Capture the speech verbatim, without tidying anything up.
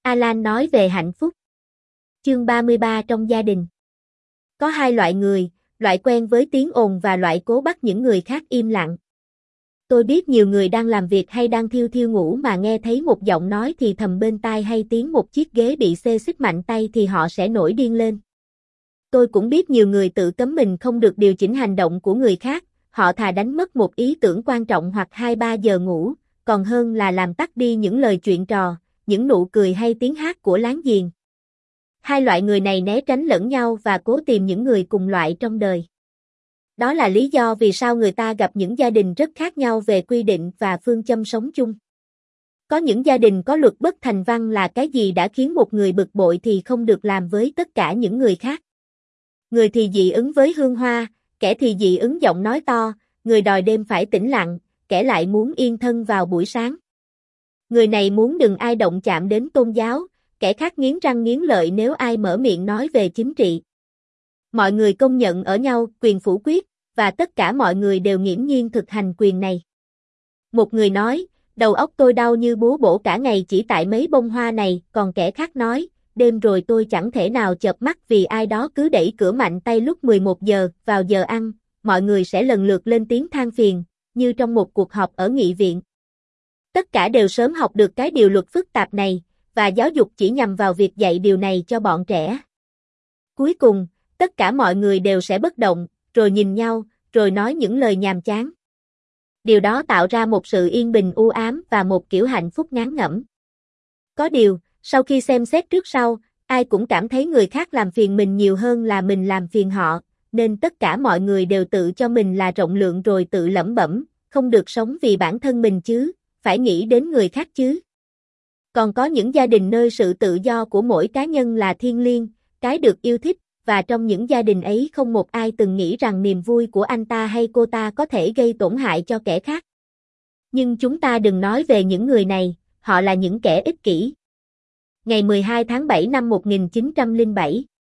Alan nói về hạnh phúc. Chương ba mươi ba trong gia đình. Có hai loại người, loại quen với tiếng ồn và loại cố bắt những người khác im lặng. Tôi biết nhiều người đang làm việc hay đang thiêu thiêu ngủ mà nghe thấy một giọng nói thì thầm bên tai hay tiếng một chiếc ghế bị xê xích mạnh tay thì họ sẽ nổi điên lên. Tôi cũng biết nhiều người tự cấm mình không được điều chỉnh hành động của người khác, họ thà đánh mất một ý tưởng quan trọng hoặc hai ba giờ ngủ, còn hơn là làm tắt đi những lời chuyện trò, những nụ cười hay tiếng hát của láng giềng. Hai loại người này né tránh lẫn nhau và cố tìm những người cùng loại trong đời. Đó là lý do vì sao người ta gặp những gia đình rất khác nhau về quy định và phương châm sống chung. Có những gia đình có luật bất thành văn là cái gì đã khiến một người bực bội thì không được làm với tất cả những người khác. Người thì dị ứng với hương hoa, kẻ thì dị ứng giọng nói to, người đòi đêm phải tĩnh lặng, kẻ lại muốn yên thân vào buổi sáng. Người này muốn đừng ai động chạm đến tôn giáo, kẻ khác nghiến răng nghiến lợi nếu ai mở miệng nói về chính trị. Mọi người công nhận ở nhau quyền phủ quyết, và tất cả mọi người đều nghiễm nhiên thực hành quyền này. Một người nói, đầu óc tôi đau như búa bổ cả ngày chỉ tại mấy bông hoa này, còn kẻ khác nói, đêm rồi tôi chẳng thể nào chợp mắt vì ai đó cứ đẩy cửa mạnh tay lúc mười một giờ, vào giờ ăn, mọi người sẽ lần lượt lên tiếng than phiền, như trong một cuộc họp ở nghị viện. Tất cả đều sớm học được cái điều luật phức tạp này, và giáo dục chỉ nhằm vào việc dạy điều này cho bọn trẻ. Cuối cùng, tất cả mọi người đều sẽ bất động, rồi nhìn nhau, rồi nói những lời nhàm chán. Điều đó tạo ra một sự yên bình u ám và một kiểu hạnh phúc ngán ngẩm. Có điều, sau khi xem xét trước sau, ai cũng cảm thấy người khác làm phiền mình nhiều hơn là mình làm phiền họ, nên tất cả mọi người đều tự cho mình là rộng lượng rồi tự lẩm bẩm, không được sống vì bản thân mình chứ, phải nghĩ đến người khác chứ. Còn có những gia đình nơi sự tự do của mỗi cá nhân là thiêng liêng, cái được yêu thích, và trong những gia đình ấy không một ai từng nghĩ rằng niềm vui của anh ta hay cô ta có thể gây tổn hại cho kẻ khác. Nhưng chúng ta đừng nói về những người này, họ là những kẻ ích kỷ. Ngày mười hai tháng bảy năm một nghìn chín trăm lẻ bảy